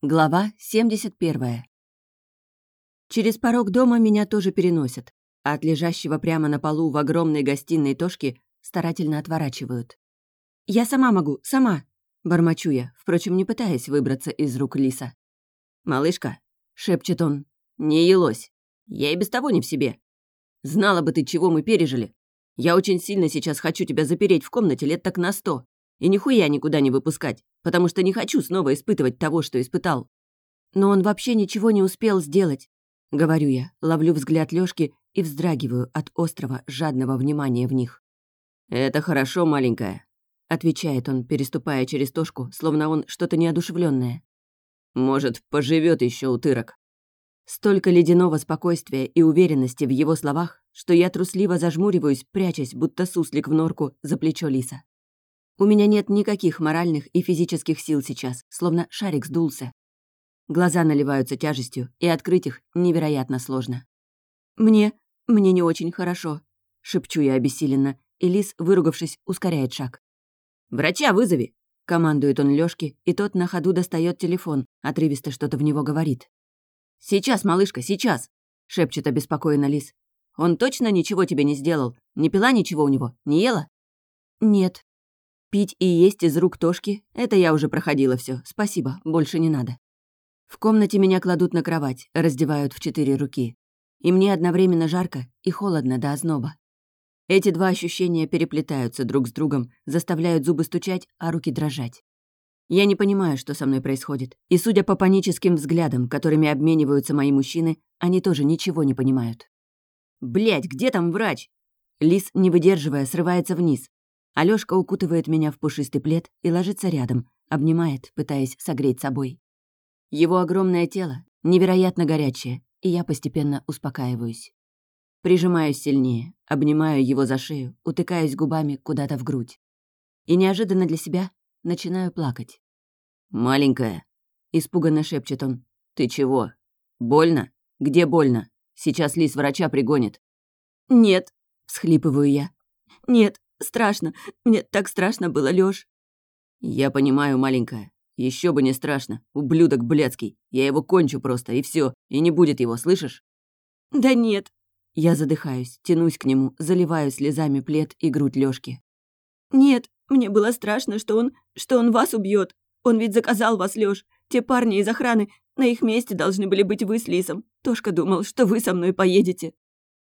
Глава 71. Через порог дома меня тоже переносят, а от лежащего прямо на полу в огромной гостиной Тошки старательно отворачивают. «Я сама могу, сама!» — бормочу я, впрочем, не пытаясь выбраться из рук Лиса. «Малышка», — шепчет он, — «не елось. Я и без того не в себе. Знала бы ты, чего мы пережили. Я очень сильно сейчас хочу тебя запереть в комнате лет так на 100. И нихуя никуда не выпускать, потому что не хочу снова испытывать того, что испытал. Но он вообще ничего не успел сделать, говорю я, ловлю взгляд Лёшки и вздрагиваю от острого, жадного внимания в них. «Это хорошо, маленькая», — отвечает он, переступая через Тошку, словно он что-то неодушевленное. «Может, поживет еще утырок». Столько ледяного спокойствия и уверенности в его словах, что я трусливо зажмуриваюсь, прячась, будто суслик в норку, за плечо Лиса. У меня нет никаких моральных и физических сил сейчас, словно шарик сдулся. Глаза наливаются тяжестью, и открыть их невероятно сложно. «Мне не очень хорошо», — шепчу я обессиленно, и Лис, выругавшись, ускоряет шаг. «Врача вызови!» — командует он Лёшке, и тот на ходу достает телефон, отрывисто что-то в него говорит. «Сейчас, малышка, сейчас!» — шепчет обеспокоенно Лис. «Он точно ничего тебе не сделал? Не пила ничего у него? Не ела?» «Нет». Пить и есть из рук Тошки — это я уже проходила все. Спасибо, больше не надо. В комнате меня кладут на кровать, раздевают в 4 руки. И мне одновременно жарко и холодно до озноба. Эти два ощущения переплетаются друг с другом, заставляют зубы стучать, а руки дрожать. Я не понимаю, что со мной происходит. И судя по паническим взглядам, которыми обмениваются мои мужчины, они тоже ничего не понимают. «Блядь, где там врач?» Лис, не выдерживая, срывается вниз. Алёшка укутывает меня в пушистый плед и ложится рядом, обнимает, пытаясь согреть собой. Его огромное тело невероятно горячее, и я постепенно успокаиваюсь. Прижимаюсь сильнее, обнимаю его за шею, утыкаюсь губами куда-то в грудь. И неожиданно для себя начинаю плакать. «Маленькая», — испуганно шепчет он, — «ты чего? Больно? Где больно? Сейчас Лис врача пригонит». «Нет», — всхлипываю я. «Нет, страшно. Мне так страшно было, Лёш». «Я понимаю, маленькая. Еще бы не страшно. Ублюдок блядский. Я его кончу просто, и все. И не будет его, слышишь?» «Да нет». Я задыхаюсь, тянусь к нему, заливаю слезами плед и грудь Лёшки. «Нет, мне было страшно, что он вас убьет. Он ведь заказал вас, Лёш. Те парни из охраны, на их месте должны были быть вы с Лисом. Тошка думал, что вы со мной поедете».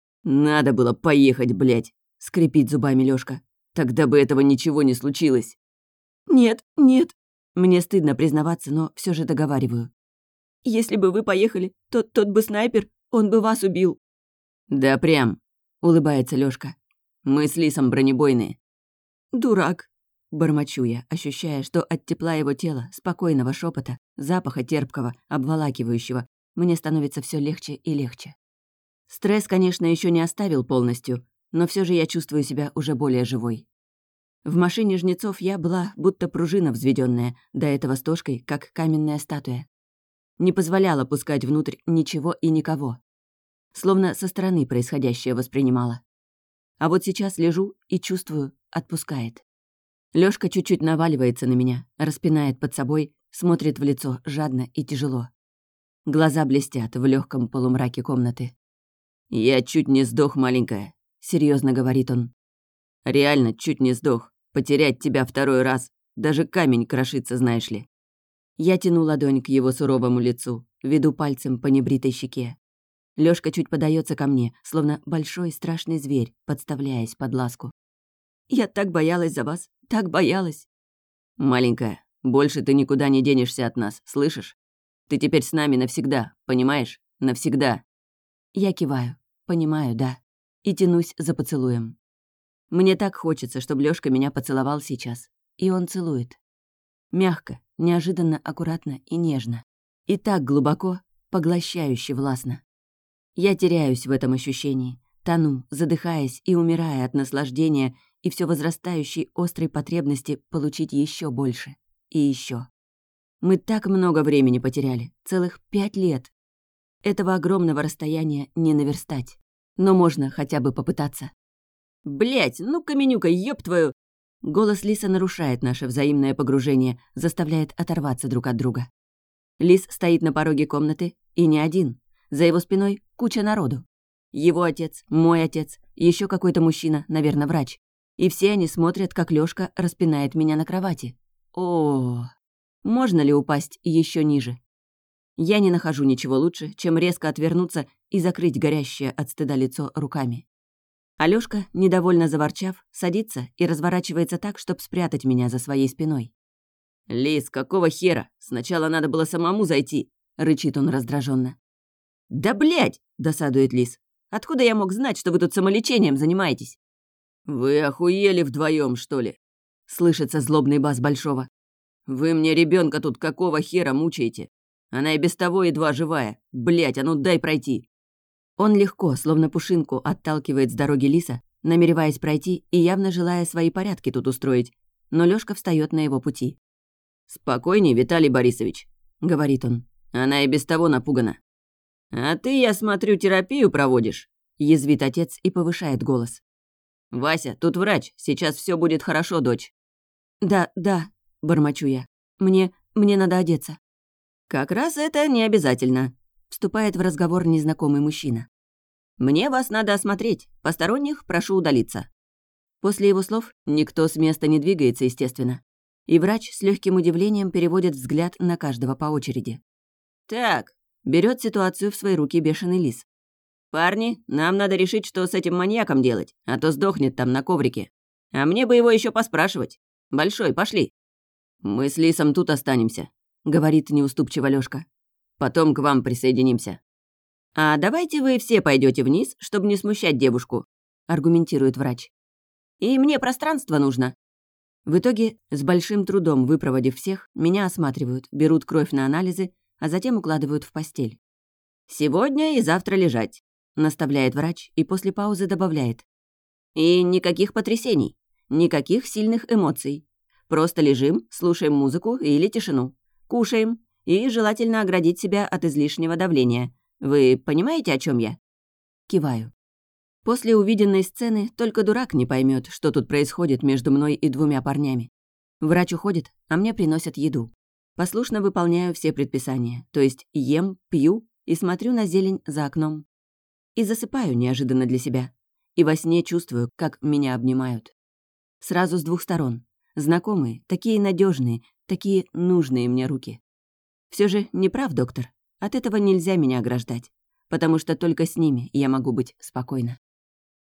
«Надо было поехать, блядь», — скрипит зубами Лёшка. «Тогда бы этого ничего не случилось». «Нет, нет». Мне стыдно признаваться, но все же договариваю. «Если бы вы поехали, то тот бы снайпер, он бы вас убил». «Да прям», — улыбается Лёшка. «Мы с Лисом бронебойные». «Дурак», — бормочу я, ощущая, что от тепла его тела, спокойного шепота, запаха терпкого, обволакивающего, мне становится все легче и легче. Стресс, конечно, еще не оставил полностью, но все же я чувствую себя уже более живой. В машине жнецов я была будто пружина взведенная, до этого с Тошкой, как каменная статуя. Не позволяла пускать внутрь ничего и никого. Словно со стороны происходящее воспринимала. А вот сейчас лежу и чувствую, отпускает. Лёшка чуть-чуть наваливается на меня, распинает под собой, смотрит в лицо жадно и тяжело. Глаза блестят в легком полумраке комнаты. «Я чуть не сдох, маленькая», — серьезно говорит он. «Реально чуть не сдох. Потерять тебя второй раз. Даже камень крошится, знаешь ли». Я тяну ладонь к его суровому лицу, веду пальцем по небритой щеке. Лёшка чуть подается ко мне, словно большой страшный зверь, подставляясь под ласку. «Я так боялась за вас, так боялась». «Маленькая, больше ты никуда не денешься от нас, слышишь? Ты теперь с нами навсегда, понимаешь? Навсегда». Я киваю, понимаю, да, и тянусь за поцелуем. Мне так хочется, чтобы Лёшка меня поцеловал сейчас. И он целует. Мягко, неожиданно аккуратно и нежно. И так глубоко, поглощающе властно. Я теряюсь в этом ощущении, тону, задыхаясь и умирая от наслаждения и все возрастающей острой потребности получить еще больше. И еще. Мы так много времени потеряли, целых 5 лет. Этого огромного расстояния не наверстать. Но можно хотя бы попытаться. «Блядь, ну Каменюка, ёб твою!» Голос Лиса нарушает наше взаимное погружение, заставляет оторваться друг от друга. Лис стоит на пороге комнаты, и не один. За его спиной куча народу. Его отец, мой отец, еще какой-то мужчина, наверное, врач. И все они смотрят, как Лёшка распинает меня на кровати. О, можно ли упасть еще ниже? Я не нахожу ничего лучше, чем резко отвернуться и закрыть горящее от стыда лицо руками. Алёшка, недовольно заворчав, садится и разворачивается так, чтобы спрятать меня за своей спиной. «Лис, какого хера? Сначала надо было самому зайти!» — рычит он раздраженно. «Да блядь!» — досадует Лис. «Откуда я мог знать, что вы тут самолечением занимаетесь?» «Вы охуели вдвоем, что ли?» — слышится злобный бас Большого. «Вы мне ребенка тут какого хера мучаете? Она и без того едва живая. Блядь, а ну дай пройти!» Он легко, словно пушинку, отталкивает с дороги Лиса, намереваясь пройти и явно желая свои порядки тут устроить, но Лёшка встаёт на его пути. «Спокойней, Виталий Борисович», — говорит он. «Она и без того напугана». «А ты, я смотрю, терапию проводишь», — язвит отец и повышает голос. «Вася, тут врач, сейчас всё будет хорошо, дочь». Да», — бормочу я. Мне надо одеться». «Как раз это не обязательно», — вступает в разговор незнакомый мужчина. «Мне вас надо осмотреть, посторонних прошу удалиться». После его слов никто с места не двигается, естественно. И врач с легким удивлением переводит взгляд на каждого по очереди. «Так», — берет ситуацию в свои руки бешеный лис. «Парни, нам надо решить, что с этим маньяком делать, а то сдохнет там на коврике. А мне бы его еще поспрашивать. Большой, пошли». «Мы с Лисом тут останемся», — говорит неуступчиво Лёшка. «Потом к вам присоединимся». «А давайте вы все пойдете вниз, чтобы не смущать девушку», — аргументирует врач. «И мне пространство нужно». В итоге, с большим трудом выпроводив всех, меня осматривают, берут кровь на анализы, а затем укладывают в постель. «Сегодня и завтра лежать», — наставляет врач и после паузы добавляет. «И никаких потрясений, никаких сильных эмоций. Просто лежим, слушаем музыку или тишину, кушаем и желательно оградить себя от излишнего давления. Вы понимаете, о чем я?» Киваю. После увиденной сцены только дурак не поймет, что тут происходит между мной и двумя парнями. Врач уходит, а мне приносят еду. Послушно выполняю все предписания, то есть ем, пью и смотрю на зелень за окном. И засыпаю неожиданно для себя. И во сне чувствую, как меня обнимают. Сразу с двух сторон. Знакомые, такие надежные, такие нужные мне руки. Все же не прав доктор. От этого нельзя меня ограждать, потому что только с ними я могу быть спокойна.